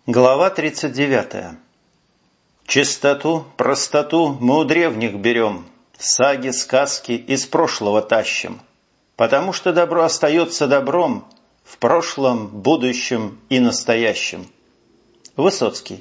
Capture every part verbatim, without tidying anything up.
Глава тридцать девятая. Чистоту, простоту мы у древних берем, саги, сказки из прошлого тащим, потому что добро остается добром в прошлом, будущем и настоящем. Высоцкий.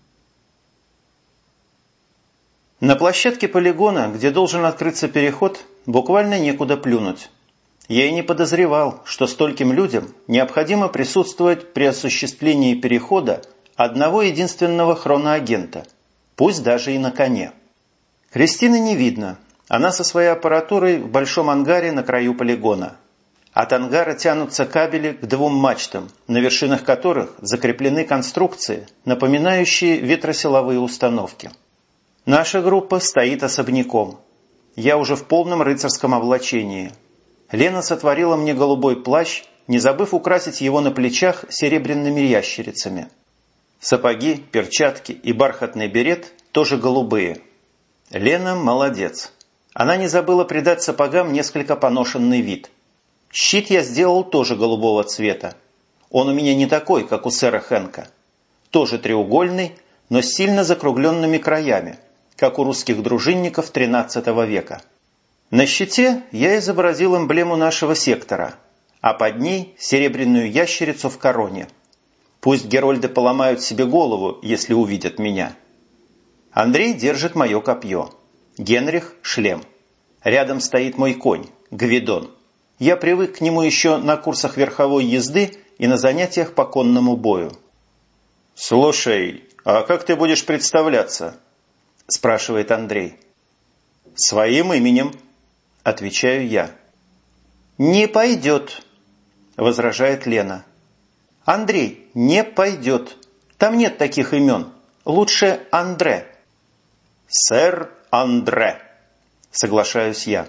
На площадке полигона, где должен открыться переход, буквально некуда плюнуть. Я и не подозревал, что стольким людям необходимо присутствовать при осуществлении перехода одного единственного хроноагента, пусть даже и на коне. Кристины не видно, она со своей аппаратурой в большом ангаре на краю полигона. От ангара тянутся кабели к двум мачтам, на вершинах которых закреплены конструкции, напоминающие ветросиловые установки. Наша группа стоит особняком. Я уже в полном рыцарском облачении. Лена сотворила мне голубой плащ, не забыв украсить его на плечах серебряными ящерицами. Сапоги, перчатки и бархатный берет тоже голубые. Лена молодец. Она не забыла придать сапогам несколько поношенный вид. Щит я сделал тоже голубого цвета. Он у меня не такой, как у сэра Хэнка. Тоже треугольный, но с сильно закругленными краями, как у русских дружинников тринадцатого века. На щите я изобразил эмблему нашего сектора, а под ней серебряную ящерицу в короне. Пусть герольды поломают себе голову, если увидят меня. Андрей держит мое копье. Генрих – шлем. Рядом стоит мой конь – Гвидон. Я привык к нему еще на курсах верховой езды и на занятиях по конному бою. «Слушай, а как ты будешь представляться?» – спрашивает Андрей. «Своим именем», – отвечаю я. «Не пойдет», – возражает Лена. «Андрей, не пойдет. Там нет таких имен. Лучше Андре». «Сэр Андре», – соглашаюсь я.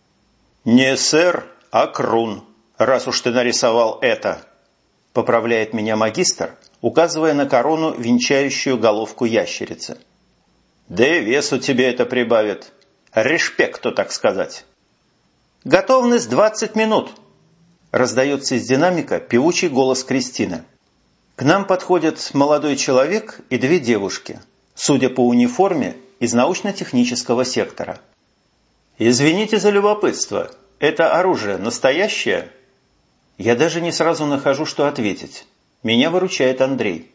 «Не сэр, а Крун, раз уж ты нарисовал это», – поправляет меня магистр, указывая на корону, венчающую головку ящерицы. «Да и весу тебе это прибавит. Респекту, так сказать». «Готовность двадцать минут», – раздается из динамика певучий голос Кристины. К нам подходят молодой человек и две девушки, судя по униформе, из научно-технического сектора. «Извините за любопытство, это оружие настоящее?» Я даже не сразу нахожу, что ответить. Меня выручает Андрей.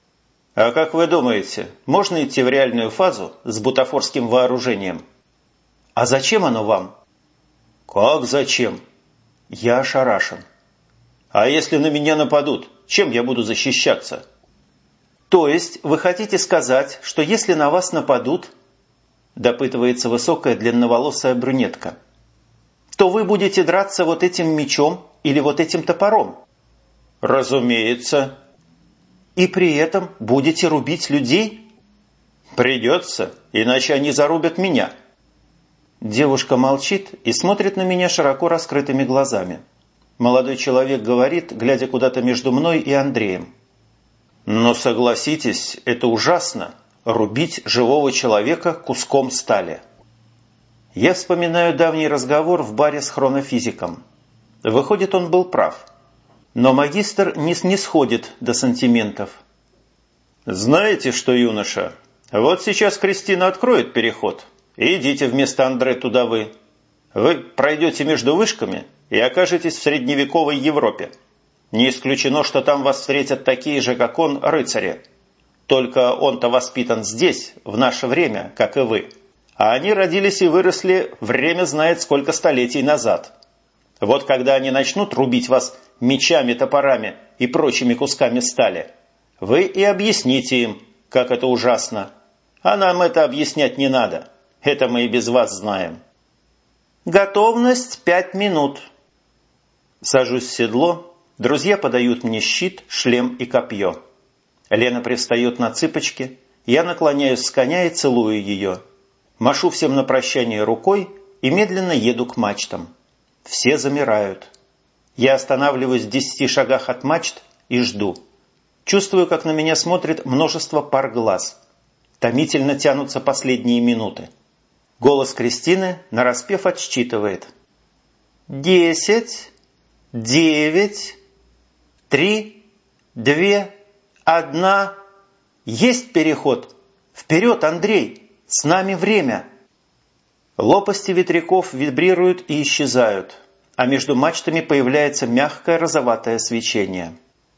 «А как вы думаете, можно идти в реальную фазу с бутафорским вооружением?» «А зачем оно вам?» «Как зачем?» Я ошарашен. «А если на меня нападут, чем я буду защищаться?» «То есть вы хотите сказать, что если на вас нападут, – допытывается высокая длинноволосая брюнетка, – то вы будете драться вот этим мечом или вот этим топором?» «Разумеется». «И при этом будете рубить людей?» «Придется, иначе они зарубят меня». Девушка молчит и смотрит на меня широко раскрытыми глазами. Молодой человек говорит, глядя куда-то между мной и Андреем. «Но согласитесь, это ужасно – рубить живого человека куском стали». Я вспоминаю давний разговор в баре с хронофизиком. Выходит, он был прав. Но магистр не снисходит до сантиментов. «Знаете что, юноша, вот сейчас Кристина откроет переход. Идите вместо Андре туда вы. Вы пройдете между вышками и окажетесь в средневековой Европе. Не исключено, что там вас встретят такие же, как он, рыцари. Только он-то воспитан здесь, в наше время, как и вы. А они родились и выросли время знает сколько столетий назад. Вот когда они начнут рубить вас мечами, топорами и прочими кусками стали, вы и объясните им, как это ужасно. А нам это объяснять не надо. Это мы и без вас знаем». «Готовность пять минут». Сажусь в седло, друзья подают мне щит, шлем и копье. Лена привстает на цыпочки, я наклоняюсь с коня и целую ее. Машу всем на прощание рукой и медленно еду к мачтам. Все замирают. Я останавливаюсь в десяти шагах от мачт и жду. Чувствую, как на меня смотрит множество пар глаз. Томительно тянутся последние минуты. Голос Кристины нараспев отсчитывает. «Десять, девять, три, две, одна, Есть переход! Вперед, Андрей! С нами время!» Лопасти ветряков вибрируют и исчезают, а между мачтами появляется мягкое розоватое свечение.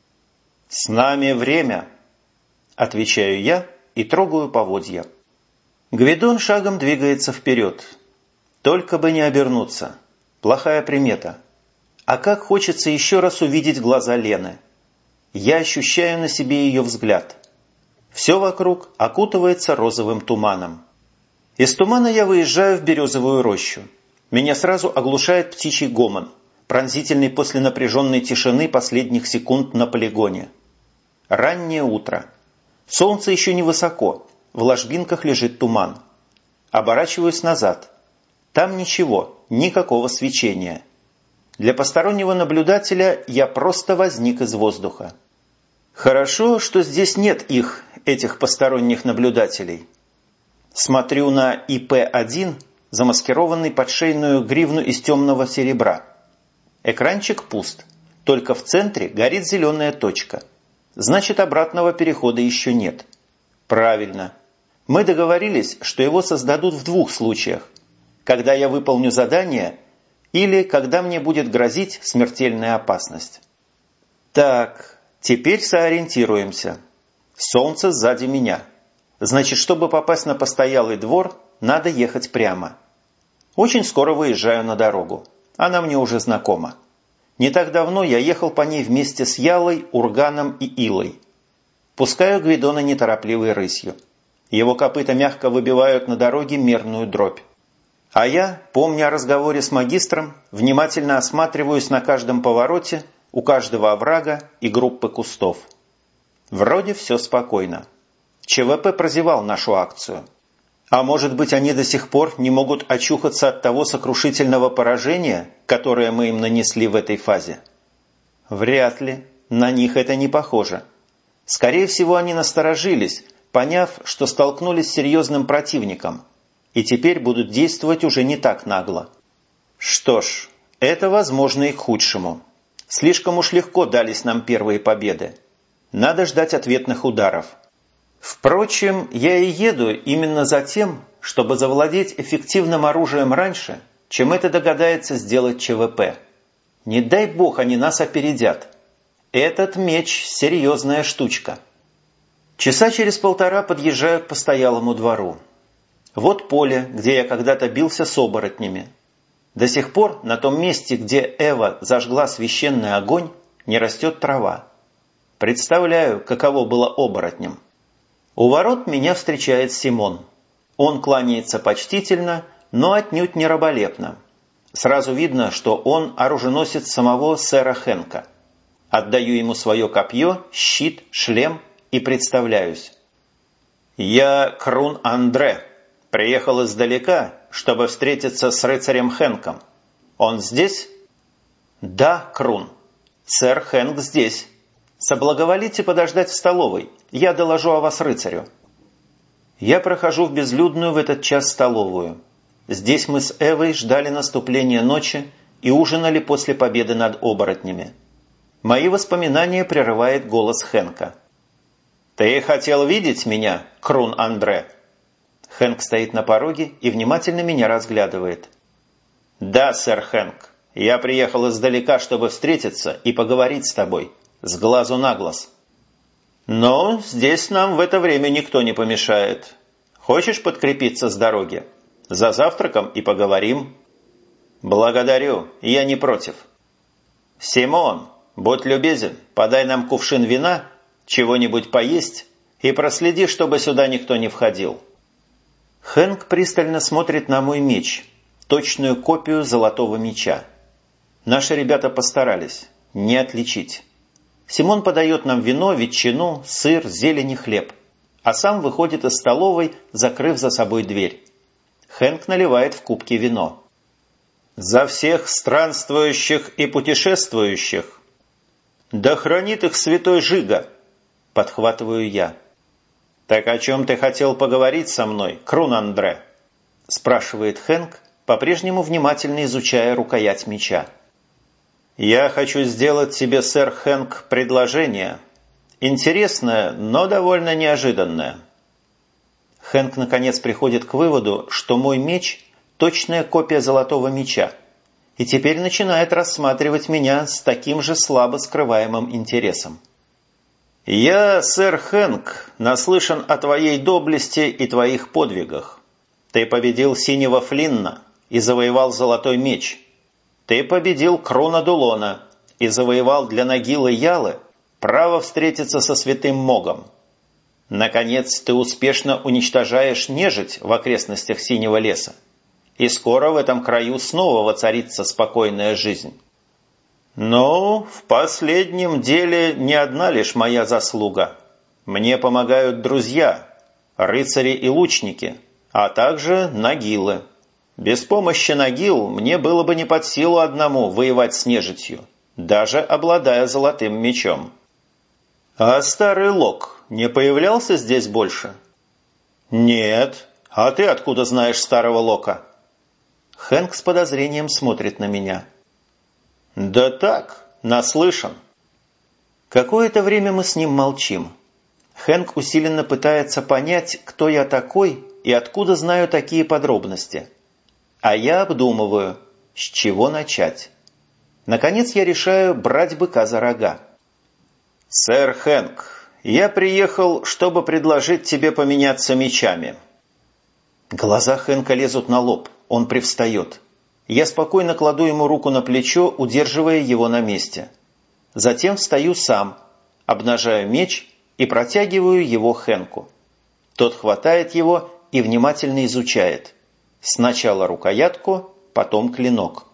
«С нами время!» – отвечаю я и трогаю поводья. Гвидон шагом двигается вперед. Только бы не обернуться. Плохая примета. А как хочется еще раз увидеть глаза Лены. Я ощущаю на себе ее взгляд. Все вокруг окутывается розовым туманом. Из тумана я выезжаю в березовую рощу. Меня сразу оглушает птичий гомон, пронзительный после напряженной тишины последних секунд на полигоне. Раннее утро. Солнце еще не высоко, в ложбинках лежит туман. Оборачиваюсь назад. Там ничего, никакого свечения. Для постороннего наблюдателя я просто возник из воздуха. Хорошо, что здесь нет их, этих посторонних наблюдателей. Смотрю на И П один, замаскированный под шейную гривну из темного серебра. Экранчик пуст, только в центре горит зеленая точка. Значит, обратного перехода еще нет. Правильно. Мы договорились, что его создадут в двух случаях. Когда я выполню задание или когда мне будет грозить смертельная опасность. Так, теперь сориентируемся. Солнце сзади меня. Значит, чтобы попасть на постоялый двор, надо ехать прямо. Очень скоро выезжаю на дорогу. Она мне уже знакома. Не так давно я ехал по ней вместе с Ялой, Урганом и Илой. Пускаю Гвидона неторопливой рысью. Его копыта мягко выбивают на дороге мерную дробь. А я, помня о разговоре с магистром, внимательно осматриваюсь на каждом повороте, у каждого оврага и группы кустов. Вроде все спокойно. Ч В П прозевал нашу акцию. А может быть, они до сих пор не могут очухаться от того сокрушительного поражения, которое мы им нанесли в этой фазе? Вряд ли. На них это не похоже. Скорее всего, они насторожились, поняв, что столкнулись с серьезным противником, и теперь будут действовать уже не так нагло. Что ж, это возможно и к худшему. Слишком уж легко дались нам первые победы. Надо ждать ответных ударов. Впрочем, я и еду именно за тем, чтобы завладеть эффективным оружием раньше, чем это догадается сделать Ч В П. Не дай бог они нас опередят. Этот меч – серьезная штучка. Часа через полтора подъезжаю к постоялому двору. Вот поле, где я когда-то бился с оборотнями. До сих пор на том месте, где Эва зажгла священный огонь, не растет трава. Представляю, каково было оборотням. У ворот меня встречает Симон. Он кланяется почтительно, но отнюдь не раболепно. Сразу видно, что он оруженосец самого сэра Хэнка. Отдаю ему свое копье, щит, шлем и представляюсь. Я Крун Андре. Приехал издалека, чтобы встретиться с рыцарем Хэнком. Он здесь? Да, Крун. Сэр Хэнк здесь. Соблаговолите подождать в столовой. Я доложу о вас рыцарю. Я прохожу в безлюдную в этот час столовую. Здесь мы с Эвой ждали наступления ночи и ужинали после победы над оборотнями. Мои воспоминания прерывает голос Хэнка. «Ты хотел видеть меня, Крун Андре?» Хэнк стоит на пороге и внимательно меня разглядывает. «Да, сэр Хэнк, я приехал издалека, чтобы встретиться и поговорить с тобой, с глазу на глаз». «Но здесь нам в это время никто не помешает. Хочешь подкрепиться с дороги? За завтраком и поговорим». «Благодарю, я не против». «Симон, будь любезен, подай нам кувшин вина, чего-нибудь поесть и проследи, чтобы сюда никто не входил». Хэнк пристально смотрит на мой меч, точную копию золотого меча. Наши ребята постарались, не отличить. Симон подает нам вино, ветчину, сыр, зелень и хлеб, а сам выходит из столовой, закрыв за собой дверь. Хэнк наливает в кубки вино. «За всех странствующих и путешествующих! Да хранит их святой Жига!» – подхватываю я. «Так о чем ты хотел поговорить со мной, Крун Андре?» – спрашивает Хэнк, по-прежнему внимательно изучая рукоять меча. «Я хочу сделать тебе, сэр Хэнк, предложение, Интересное, но довольно неожиданное. Хэнк наконец приходит к выводу, что мой меч – точная копия золотого меча, и теперь начинает рассматривать меня с таким же слабо скрываемым интересом. «Я, сэр Хэнк, наслышан о твоей доблести и твоих подвигах. Ты победил Синего Флинна и завоевал золотой меч. Ты победил Круна Дулона и завоевал для Нагилы Ялы право встретиться со святым Могом. Наконец, ты успешно уничтожаешь нежить в окрестностях Синего леса, и скоро в этом краю снова воцарится спокойная жизнь. Но в последнем деле не одна лишь моя заслуга. Мне помогают друзья, рыцари и лучники, а также Нагилы. Без помощи Нагил мне было бы не под силу одному воевать с нежитью, даже обладая золотым мечом. А старый Лок не появлялся здесь больше? Нет. А ты откуда знаешь старого Лока? Хэнк с подозрением смотрит на меня. Да так, наслышан. Какое-то время мы с ним молчим. Хэнк усиленно пытается понять, кто я такой и откуда знаю такие подробности. А я обдумываю, с чего начать. Наконец я решаю брать быка за рога. «Сэр Хэнк, я приехал, чтобы предложить тебе поменяться мечами». Глаза Хэнка лезут на лоб, он привстает. Я спокойно кладу ему руку на плечо, удерживая его на месте. Затем встаю сам, обнажаю меч и протягиваю его Хэнку. Тот хватает его и внимательно изучает. Сначала рукоятку, потом клинок.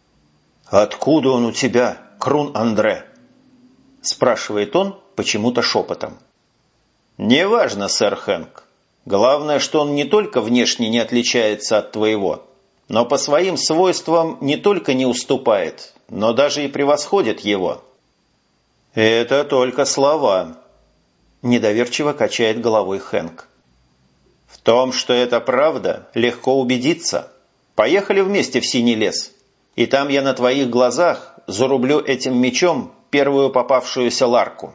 «Откуда он у тебя, Крун Андре?» – спрашивает он почему-то шепотом. «Неважно, сэр Хэнк. Главное, что он не только внешне не отличается от твоего, но по своим свойствам не только не уступает, но даже и превосходит его». «Это только слова», – недоверчиво качает головой Хэнк. «В том, что это правда, легко убедиться. Поехали вместе в Синий лес, и там я на твоих глазах зарублю этим мечом первую попавшуюся ларку».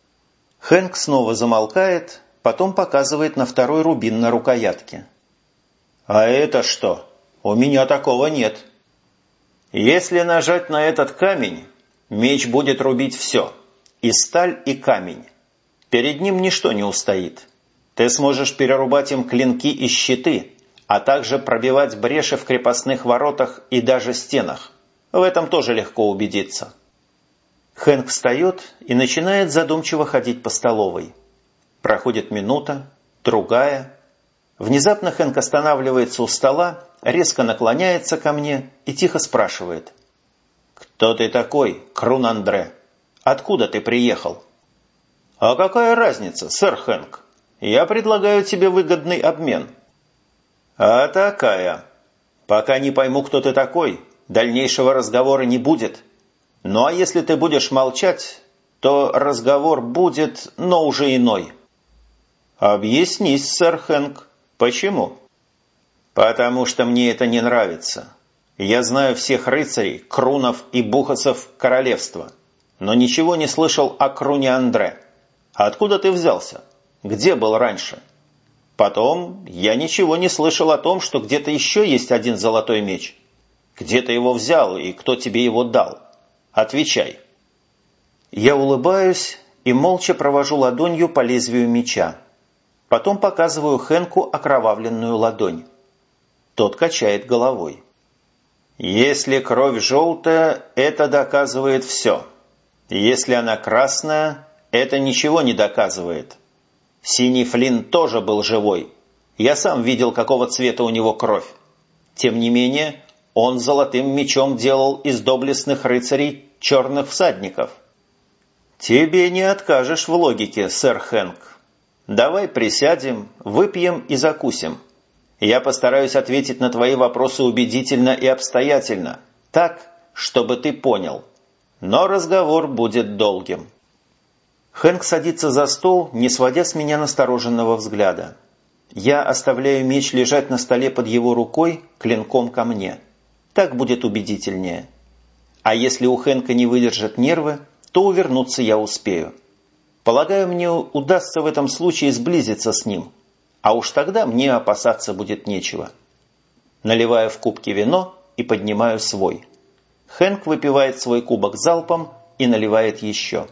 Хэнк снова замолкает, потом показывает на второй рубин на рукоятке. «А это что? У меня такого нет». «Если нажать на этот камень, меч будет рубить все, и сталь, и камень. Перед ним ничто не устоит. Ты сможешь перерубать им клинки и щиты, а также пробивать бреши в крепостных воротах и даже стенах. В этом тоже легко убедиться». Хэнк встает и начинает задумчиво ходить по столовой. Проходит минута, другая. Внезапно Хэнк останавливается у стола, резко наклоняется ко мне и тихо спрашивает. «Кто ты такой, Крун Андре? Откуда ты приехал?» «А какая разница, сэр Хэнк? Я предлагаю тебе выгодный обмен». «А такая. Пока не пойму, кто ты такой, дальнейшего разговора не будет. Ну а если ты будешь молчать, то разговор будет, но уже иной». «Объяснись, сэр Хэнк, почему?» «Потому что мне это не нравится. Я знаю всех рыцарей, крунов и бухасов королевства, но ничего не слышал о Круне Андре. Откуда ты взялся? Где был раньше? Потом я ничего не слышал о том, что где-то еще есть один золотой меч. Где ты его взял и кто тебе его дал? Отвечай». Я улыбаюсь и молча провожу ладонью по лезвию меча. Потом показываю Хэнку окровавленную ладонь. Тот качает головой. «Если кровь желтая, это доказывает все. Если она красная, это ничего не доказывает. Синий Флинн тоже был живой. Я сам видел, какого цвета у него кровь. Тем не менее, он золотым мечом делал из доблестных рыцарей черных всадников». «Тебе не откажешь в логике, сэр Хэнк. Давай присядем, выпьем и закусим. Я постараюсь ответить на твои вопросы убедительно и обстоятельно, так, чтобы ты понял. Но разговор будет долгим». Хэнк садится за стол, не сводя с меня настороженного взгляда. Я оставляю меч лежать на столе под его рукой, клинком ко мне. Так будет убедительнее. А если у Хэнка не выдержат нервы, то увернуться я успею. Полагаю, мне удастся в этом случае сблизиться с ним, а уж тогда мне опасаться будет нечего. Наливаю в кубки вино и поднимаю свой. Хэнк выпивает свой кубок залпом и наливает еще.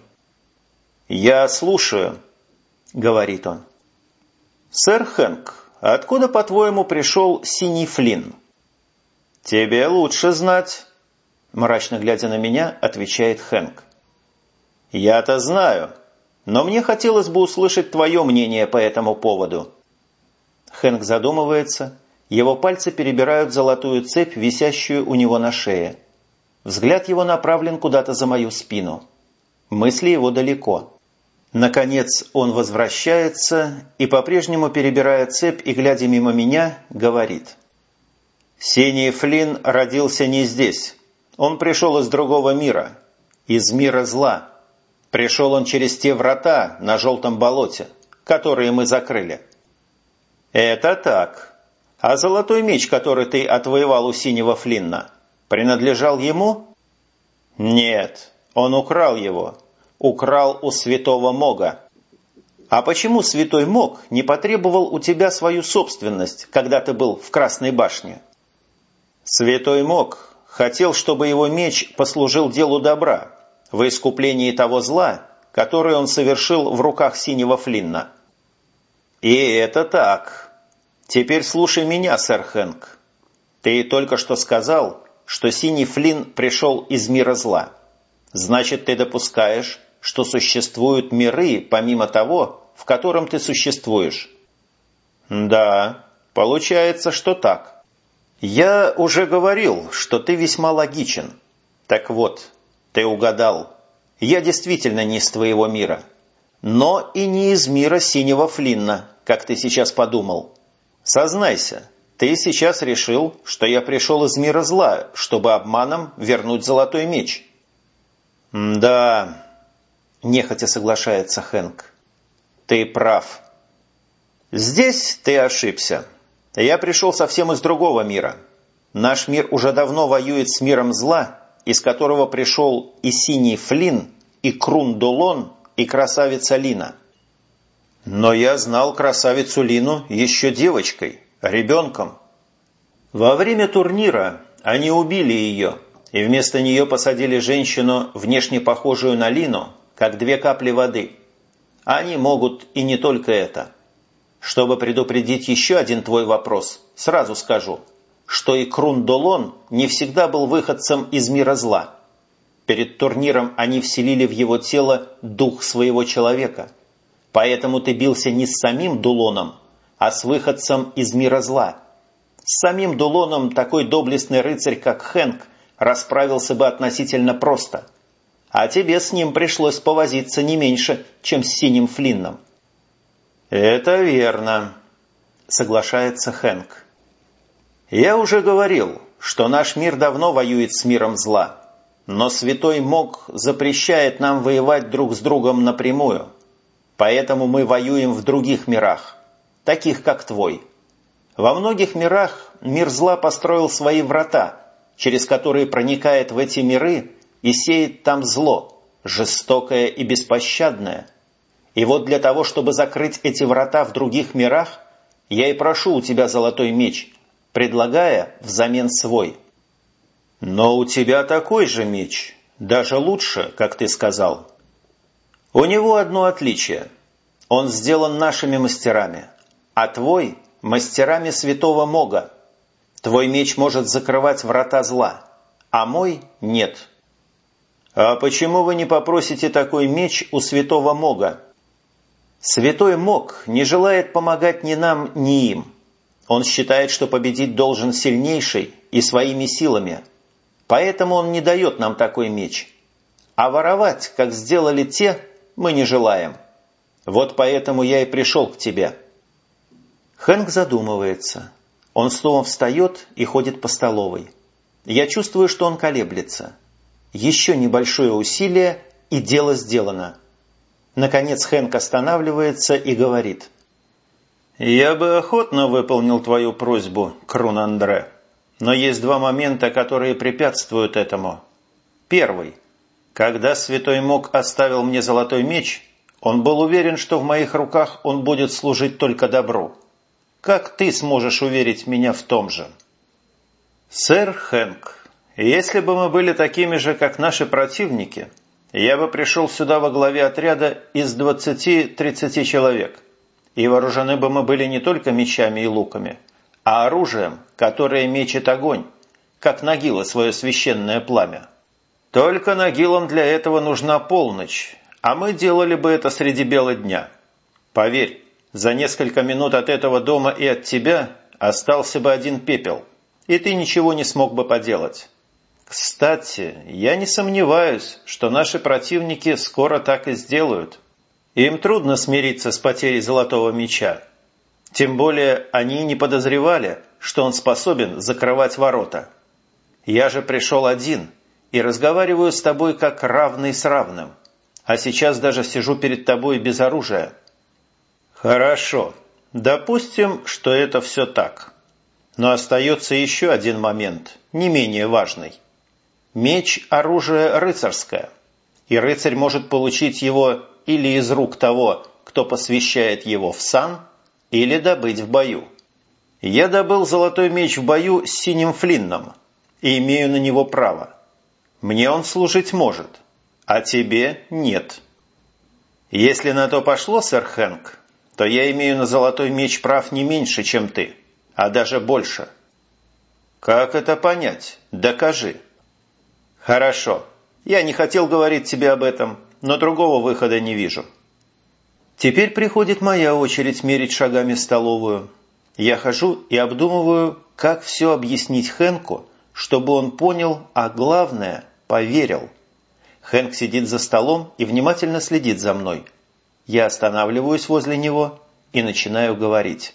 «Я слушаю», — говорит он. «Сэр Хэнк, откуда, по-твоему, пришел Синий Флинн?» «Тебе лучше знать», — мрачно глядя на меня, отвечает Хэнк. «Я-то знаю, но мне хотелось бы услышать твое мнение по этому поводу». Хэнк задумывается, его пальцы перебирают золотую цепь, висящую у него на шее. Взгляд его направлен куда-то за мою спину. Мысли его далеко. Наконец он возвращается и, по-прежнему перебирая цепь и глядя мимо меня, говорит. «Синий Флинн родился не здесь. Он пришел из другого мира, из мира зла. Пришел он через те врата на желтом болоте, которые мы закрыли». «Это так. А золотой меч, который ты отвоевал у Синего Флинна, принадлежал ему?» «Нет, он украл его. Украл у святого Мога». «А почему святой Мог не потребовал у тебя свою собственность, когда ты был в Красной башне?» «Святой Мог хотел, чтобы его меч послужил делу добра, во искуплении того зла, которое он совершил в руках Синего Флинна». «И это так. Теперь слушай меня, сэр Хэнк. Ты только что сказал, что Синий Флинн пришел из мира зла. Значит, ты допускаешь, что существуют миры, помимо того, в котором ты существуешь?» «Да, получается, что так. Я уже говорил, что ты весьма логичен. Так вот, ты угадал. Я действительно не из твоего мира. Но и не из мира Синего Флинна, как ты сейчас подумал. Сознайся, ты сейчас решил, что я пришел из мира зла, чтобы обманом вернуть золотой меч». «Да», – нехотя соглашается Хэнк, – «ты прав. Здесь ты ошибся. Я пришел совсем из другого мира. Наш мир уже давно воюет с миром зла, из которого пришел и Синий Флинн, и Крун-Долон, и красавица Лина». «Но я знал красавицу Лину еще девочкой, ребенком. Во время турнира они убили ее, и вместо нее посадили женщину, внешне похожую на Лину, как две капли воды. Они могут и не только это. Чтобы предупредить еще один твой вопрос, сразу скажу, что и Крун-Долон не всегда был выходцем из мира зла. Перед турниром они вселили в его тело дух своего человека. Поэтому ты бился не с самим Дулоном, а с выходцем из мира зла. С самим Дулоном такой доблестный рыцарь, как Хэнк, расправился бы относительно просто. А тебе с ним пришлось повозиться не меньше, чем с Синим Флинном». «Это верно», — соглашается Хэнк. «Я уже говорил, что наш мир давно воюет с миром зла, но святой Мог запрещает нам воевать друг с другом напрямую. Поэтому мы воюем в других мирах, таких как твой. Во многих мирах мир зла построил свои врата, через которые проникает в эти миры и сеет там зло, жестокое и беспощадное. И вот для того, чтобы закрыть эти врата в других мирах, я и прошу у тебя золотой меч, предлагая взамен свой». «Но у тебя такой же меч, даже лучше, как ты сказал». «У него одно отличие. Он сделан нашими мастерами, а твой – мастерами святого Мога. Твой меч может закрывать врата зла, а мой – нет». «А почему вы не попросите такой меч у святого Мога?» «Святой Мог не желает помогать ни нам, ни им. Он считает, что победить должен сильнейший и своими силами. Поэтому он не дает нам такой меч. А воровать, как сделали те, мы не желаем. Вот поэтому я и пришел к тебе». Хэнк задумывается. Он снова встает и ходит по столовой. Я чувствую, что он колеблется. Еще небольшое усилие, и дело сделано. Наконец Хэнк останавливается и говорит. «Я бы охотно выполнил твою просьбу, Крун-Андре, но есть два момента, которые препятствуют этому. Первый. Когда святой Мог оставил мне золотой меч, Он был уверен, что в моих руках он будет служить только добру. Как ты сможешь уверить меня в том же? Сэр Хэнк, если бы мы были такими же, как наши противники, я бы пришел сюда во главе отряда из двадцати-тридцати человек, и вооружены бы мы были не только мечами и луками, а оружием, которое мечет огонь, как Нагила свое священное пламя. Только Нагилам для этого нужна полночь, а мы делали бы это среди бела дня. Поверь, за несколько минут от этого дома и от тебя остался бы один пепел, и ты ничего не смог бы поделать. Кстати, я не сомневаюсь, что наши противники скоро так и сделают. Им трудно смириться с потерей золотого меча. Тем более они не подозревали, что он способен закрывать ворота. Я же пришел один и разговариваю с тобой как равный с равным, а сейчас даже сижу перед тобой без оружия. Хорошо, допустим, что это все так. Но остается еще один момент, не менее важный. Меч – оружие рыцарское, и рыцарь может получить его или из рук того, кто посвящает его в сан, или добыть в бою. Я добыл золотой меч в бою с синим Флинном и имею на него право. Мне он служить может, а тебе нет. Если на то пошло, сэр Хэнк, то я имею на золотой меч прав не меньше, чем ты, а даже больше. Как это понять? Докажи. Хорошо. Я не хотел говорить тебе об этом, но другого выхода не вижу. Теперь приходит моя очередь мерить шагами столовую. Я хожу и обдумываю, как все объяснить Хэнку, чтобы он понял, а главное – поверил. Хэнк сидит за столом и внимательно следит за мной. Я останавливаюсь возле него и начинаю говорить.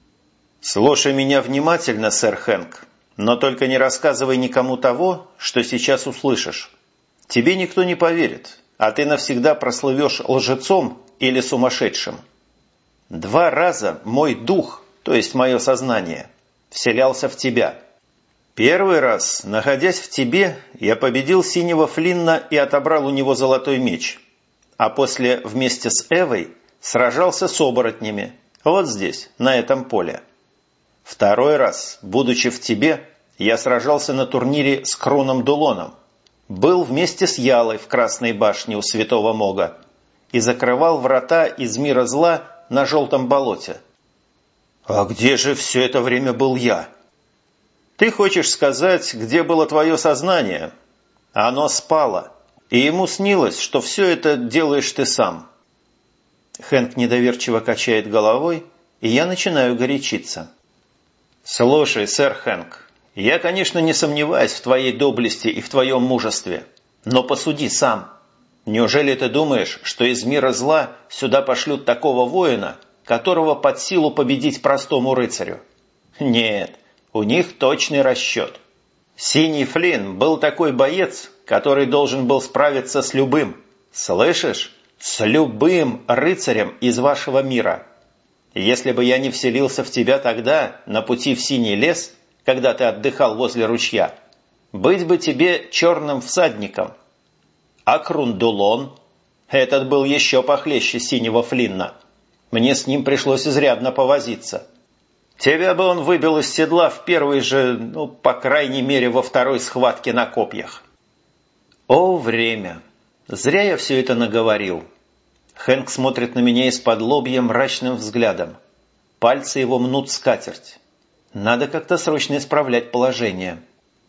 «Слушай меня внимательно, сэр Хэнк, но только не рассказывай никому того, что сейчас услышишь. Тебе никто не поверит, а ты навсегда прослывешь лжецом или сумасшедшим. Два раза мой дух, то есть мое сознание, вселялся в тебя. Первый раз, находясь в тебе, я победил синего Флинна и отобрал у него золотой меч, а после вместе с Эвой сражался с оборотнями, вот здесь, на этом поле. Второй раз, будучи в тебе, я сражался на турнире с Кроном Дулоном, был вместе с Ялой в Красной башне у Святого Мога и закрывал врата из мира зла на Желтом болоте. А где же все это время был я? Ты хочешь сказать, где было твое сознание? Оно спало, и ему снилось, что все это делаешь ты сам. Хэнк недоверчиво качает головой, и я начинаю горячиться. «Слушай, сэр Хэнк, я, конечно, не сомневаюсь в твоей доблести и в твоем мужестве, но посуди сам. Неужели ты думаешь, что из мира зла сюда пошлют такого воина, которого под силу победить простому рыцарю? Нет, у них точный расчет. Синий Флинн был такой боец, который должен был справиться с любым, слышишь, с любым рыцарем из вашего мира». Если бы я не вселился в тебя тогда, на пути в Синий лес, когда ты отдыхал возле ручья, быть бы тебе черным всадником. А Крундулон? Этот был еще похлеще Синего Флинна. Мне с ним пришлось изрядно повозиться. Тебя бы он выбил из седла в первой же, ну, по крайней мере, во второй схватке на копьях. О, время! Зря я все это наговорил. Хэнк смотрит на меня из-под лобья мрачным взглядом. Пальцы его мнут скатерть. Надо как-то срочно исправлять положение.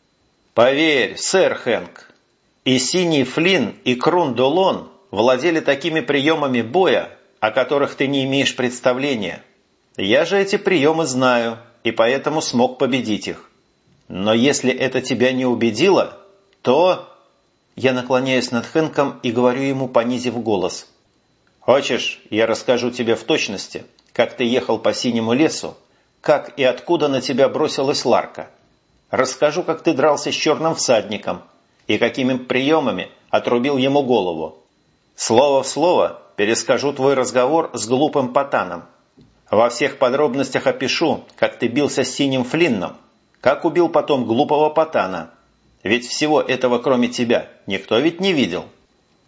Поверь, сэр Хэнк, и Синий Флинн, и Крундулон владели такими приемами боя, о которых ты не имеешь представления. Я же эти приемы знаю, и поэтому смог победить их. Но если это тебя не убедило, то... Я наклоняюсь над Хэнком и говорю ему, понизив голос. Хочешь, я расскажу тебе в точности, как ты ехал по Синему лесу, как и откуда на тебя бросилась Ларка. Расскажу, как ты дрался с черным всадником и какими приемами отрубил ему голову. Слово в слово перескажу твой разговор с глупым Потаном. Во всех подробностях опишу, как ты бился с Синим Флинном, как убил потом глупого Потана. Ведь всего этого, кроме тебя, никто ведь не видел.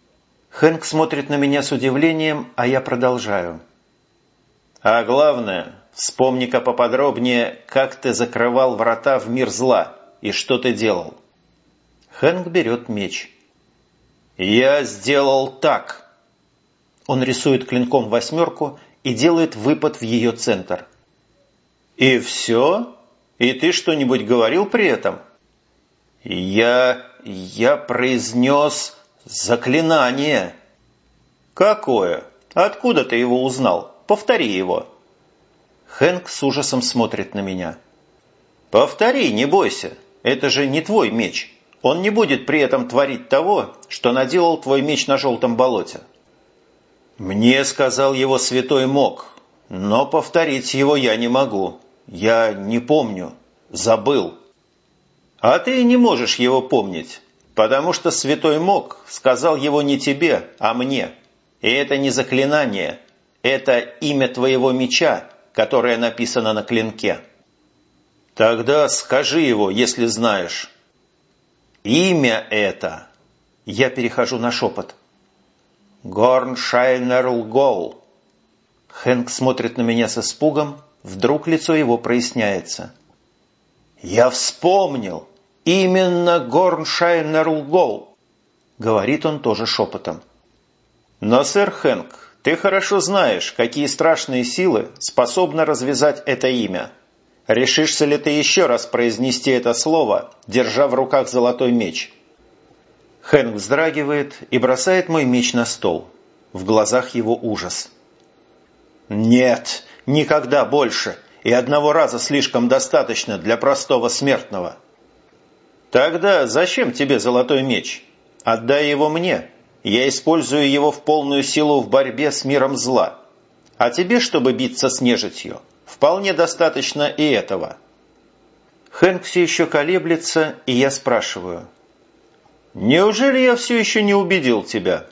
Хэнк смотрит на меня с удивлением, а я продолжаю. А главное, вспомни-ка поподробнее, как ты закрывал врата в мир зла и что ты делал. Хэнк берет меч. Я сделал так. Он рисует клинком восьмерку и делает выпад в ее центр. И все? И ты что-нибудь говорил при этом? Я... я произнес заклинание. Какое? Откуда ты его узнал? Повтори его. Хэнк с ужасом смотрит на меня. Повтори, не бойся. Это же не твой меч. Он не будет при этом творить того, что наделал твой меч на желтом болоте. Мне сказал его святой Мог, но повторить его я не могу. Я не помню. Забыл. А ты не можешь его помнить, потому что святой Мог сказал его не тебе, а мне. И это не заклинание, это имя твоего меча, которое написано на клинке. Тогда скажи его, если знаешь. Имя это. Я перехожу на шепот. Горншайнерлгол. Хэнк смотрит на меня с испугом, вдруг лицо его проясняется. Я вспомнил. Именно Горншайнерлгол, говорит он тоже шепотом. Но, сэр Хэнк, ты хорошо знаешь, какие страшные силы способны развязать это имя. Решишься ли ты еще раз произнести это слово, держа в руках золотой меч? Хэнк вздрагивает и бросает мой меч на стол. В глазах его ужас. Нет, никогда больше, и одного раза слишком достаточно для простого смертного. Тогда зачем тебе золотой меч? Отдай его мне. Я использую его в полную силу в борьбе с миром зла. А тебе, чтобы биться с нежитью, вполне достаточно и этого. Хэнк все еще колеблется, и я спрашиваю. Неужели я все еще не убедил тебя?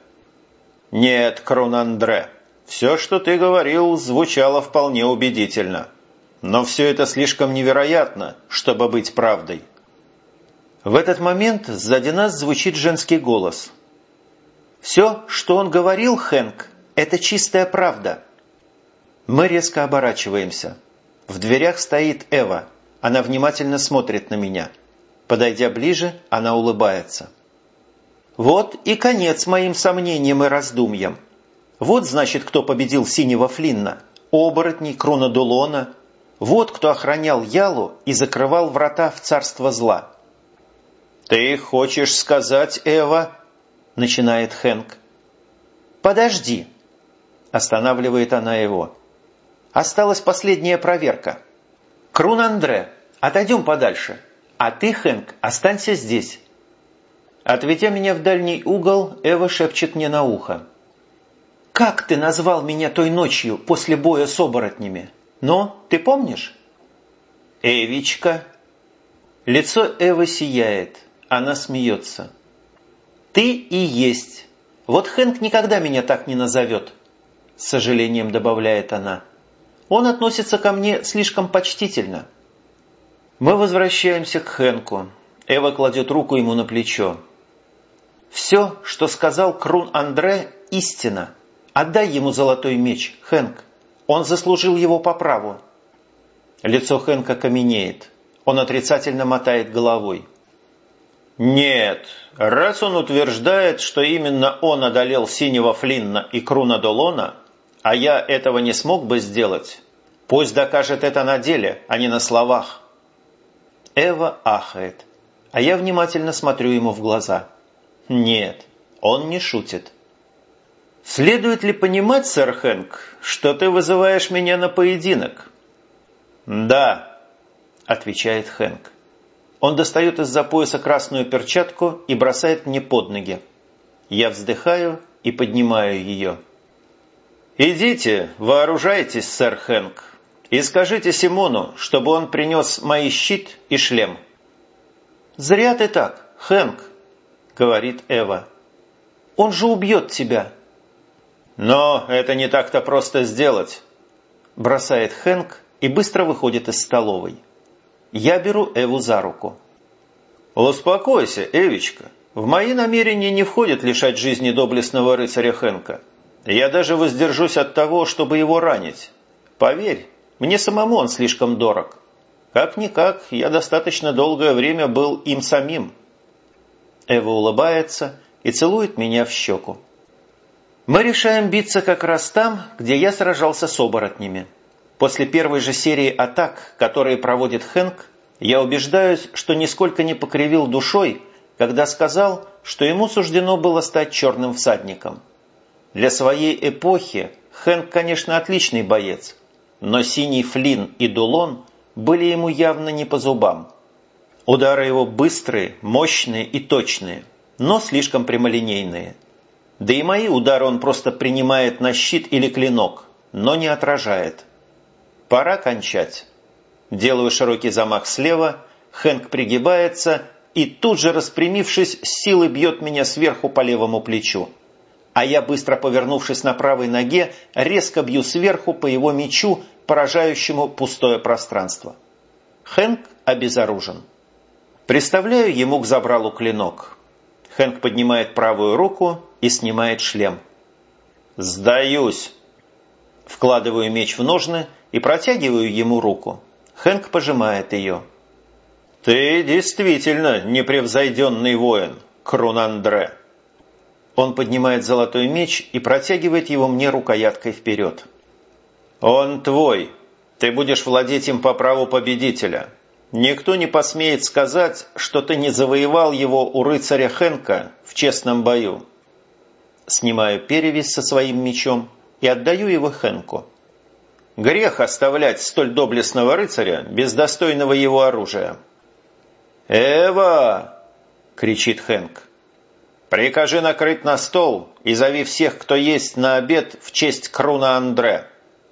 Нет, Крун-Андре, все, что ты говорил, звучало вполне убедительно. Но все это слишком невероятно, чтобы быть правдой. В этот момент сзади нас звучит женский голос. «Все, что он говорил, Хэнк, это чистая правда». Мы резко оборачиваемся. В дверях стоит Эва. Она внимательно смотрит на меня. Подойдя ближе, она улыбается. Вот и конец моим сомнениям и раздумьям. Вот, значит, кто победил Синего Флинна, оборотней Крона-Дулона. Вот кто охранял Ялу и закрывал врата в царство зла. «Ты хочешь сказать, Эва?» – начинает Хэнк. «Подожди!» – останавливает она его. «Осталась последняя проверка. Крун-Андре, отойдем подальше, а ты, Хэнк, останься здесь». Отведя меня в дальний угол, Эва шепчет мне на ухо. «Как ты назвал меня той ночью после боя с оборотнями? Но ты помнишь?» «Эвичка». Лицо Эвы сияет. Она смеется. «Ты и есть. Вот Хэнк никогда меня так не назовет», — с сожалением добавляет она. «Он относится ко мне слишком почтительно». Мы возвращаемся к Хэнку. Эва кладет руку ему на плечо. «Все, что сказал Крун-Андре, истина. Отдай ему золотой меч, Хэнк. Он заслужил его по праву». Лицо Хэнка каменеет. Он отрицательно мотает головой. «Нет, раз он утверждает, что именно он одолел Синего Флинна и Круна-Долона, а я этого не смог бы сделать, пусть докажет это на деле, а не на словах». Эва ахает, а я внимательно смотрю ему в глаза. Нет, он не шутит. «Следует ли понимать, сэр Хэнк, что ты вызываешь меня на поединок?» «Да», — отвечает Хэнк. Он достает из-за пояса красную перчатку и бросает мне под ноги. Я вздыхаю и поднимаю ее. «Идите, вооружайтесь, сэр Хэнк, и скажите Симону, чтобы он принес мои щит и шлем». «Зря ты так, Хэнк», — говорит Эва. «Он же убьет тебя». «Но это не так-то просто сделать», — бросает Хэнк и быстро выходит из столовой. Я беру Эву за руку. «Успокойся, Эвичка, В мои намерения не входит лишать жизни доблестного рыцаря Хэнка. Я даже воздержусь от того, чтобы его ранить. Поверь, мне самому он слишком дорог. Как-никак, я достаточно долгое время был им самим». Эва улыбается и целует меня в щеку. Мы решаем биться как раз там, где я сражался с оборотнями. После первой же серии атак, которые проводит Хэнк, я убеждаюсь, что нисколько не покривил душой, когда сказал, что ему суждено было стать черным всадником. Для своей эпохи Хэнк, конечно, отличный боец, но синий Флинн и Дулон были ему явно не по зубам. Удары его быстрые, мощные и точные, но слишком прямолинейные. Да и мои удары он просто принимает на щит или клинок, но не отражает. Пора кончать. Делаю широкий замах слева, Хэнк пригибается и тут же, распрямившись, с силой бьет меня сверху по левому плечу. А я, быстро повернувшись на правой ноге, резко бью сверху по его мечу, поражающему пустое пространство. Хэнк обезоружен. Приставляю ему к забралу клинок. Хэнк поднимает правую руку и снимает шлем. «Сдаюсь!» Вкладываю меч в ножны и протягиваю ему руку. Хэнк пожимает ее. «Ты действительно непревзойденный воин, Крун-Андре!» Он поднимает золотой меч и протягивает его мне рукояткой вперед. «Он твой. Ты будешь владеть им по праву победителя. Никто не посмеет сказать, что ты не завоевал его у рыцаря Хэнка в честном бою». Снимаю перевязь со своим мечом и отдаю его Хэнку. Грех оставлять столь доблестного рыцаря без достойного его оружия. «Эва!» — кричит Хэнк. «Прикажи накрыть на стол и зови всех, кто есть, на обед в честь Круна-Андре».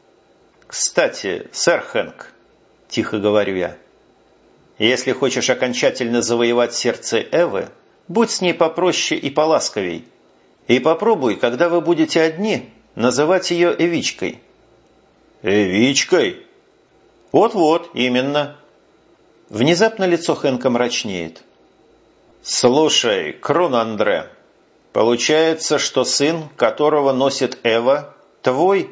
«Кстати, сэр Хэнк», — тихо говорю я, — «если хочешь окончательно завоевать сердце Эвы, будь с ней попроще и поласковей. И попробуй, когда вы будете одни, называть ее Эвичкой». «Эвичкой?» «Вот-вот, именно». Внезапно лицо Хэнка мрачнеет. «Слушай, Крун-Андре, получается, что сын, которого носит Эва, твой?»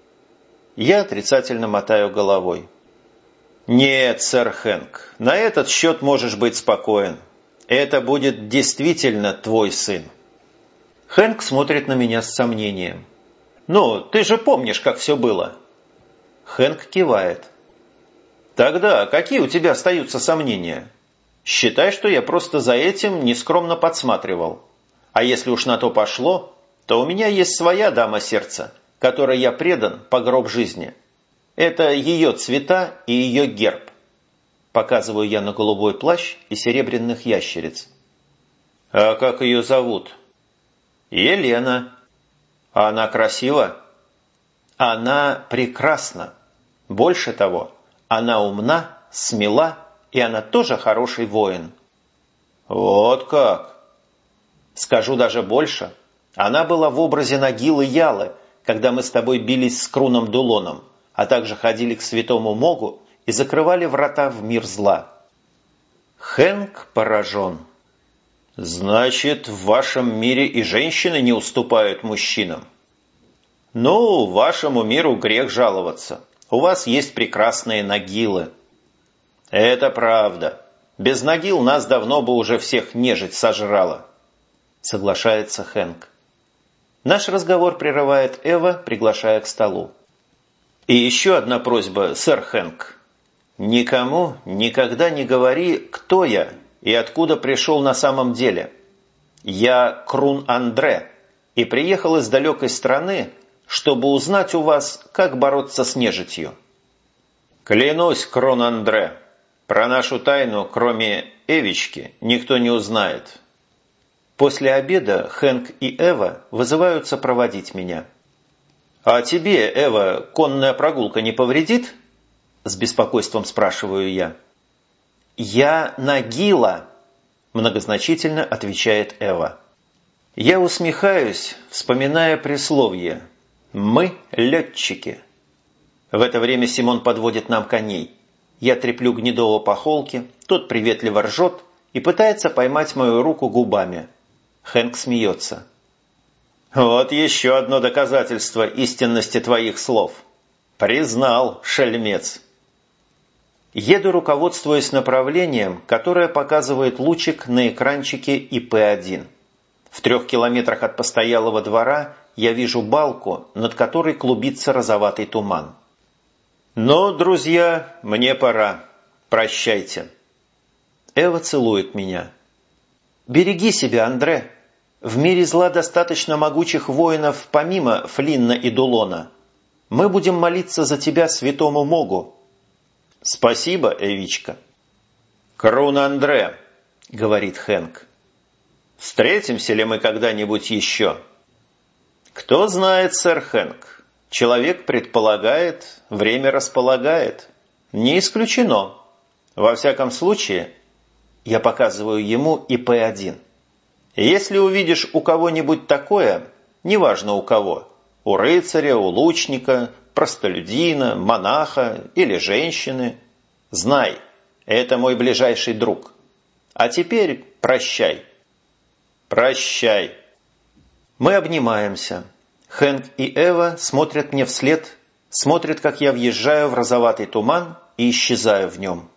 Я отрицательно мотаю головой. «Нет, сэр Хэнк, на этот счет можешь быть спокоен. Это будет действительно твой сын». Хэнк смотрит на меня с сомнением. «Ну, ты же помнишь, как все было?» Хэнк кивает. «Тогда какие у тебя остаются сомнения? Считай, что я просто за этим нескромно подсматривал. А если уж на то пошло, то у меня есть своя дама сердца, которой я предан по гроб жизни. Это ее цвета и ее герб». Показываю я на голубой плащ и серебряных ящериц. «А как ее зовут?» «Елена». «А она красива?» «Она прекрасна. Больше того, она умна, смела, и она тоже хороший воин». «Вот как!» «Скажу даже больше. Она была в образе Нагилы Ялы, когда мы с тобой бились с Круном Дулоном, а также ходили к святому Могу и закрывали врата в мир зла». Хэнк поражен. «Значит, в вашем мире и женщины не уступают мужчинам?» «Ну, вашему миру грех жаловаться. У вас есть прекрасные Нагилы». «Это правда. Без Нагил нас давно бы уже всех нежить сожрала», — соглашается Хэнк. Наш разговор прерывает Эва, приглашая к столу. «И еще одна просьба, сэр Хэнк. Никому никогда не говори, кто я и откуда пришел на самом деле. Я Крун-Андре и приехал из далекой страны, чтобы узнать у вас, как бороться с нежитью». «Клянусь, Крун-Андре, про нашу тайну, кроме Эвички, никто не узнает». После обеда Хэнк и Эва вызываются проводить меня. «А тебе, Эва, конная прогулка не повредит?» – с беспокойством спрашиваю я. «Я Нагила», – многозначительно отвечает Эва. Я усмехаюсь, вспоминая присловие «Мы – летчики». В это время Симон подводит нам коней. Я треплю Гнедого по холке, тот приветливо ржет и пытается поймать мою руку губами. Хэнк смеется. Вот еще одно доказательство истинности твоих слов. Признал, шельмец. Еду, руководствуясь направлением, которое показывает лучик на экранчике И П один. В трех километрах от постоялого двора я вижу балку, над которой клубится розоватый туман. «Ну, друзья, мне пора. Прощайте». Эва целует меня. «Береги себя, Андре. В мире зла достаточно могучих воинов помимо Флинна и Дулона. Мы будем молиться за тебя святому Могу». «Спасибо, Эвичка». «Крун Андре», — говорит Хэнк. «Встретимся ли мы когда-нибудь еще?» «Кто знает, сэр Хэнк. Человек предполагает, время располагает. Не исключено. Во всяком случае, я показываю ему И П один. Если увидишь у кого-нибудь такое, неважно у кого, у рыцаря, у лучника, простолюдина, монаха или женщины, знай, это мой ближайший друг. А теперь прощай». «Прощай». Мы обнимаемся. Хэнк и Эва смотрят мне вслед, смотрят, как я въезжаю в розоватый туман и исчезаю в нем.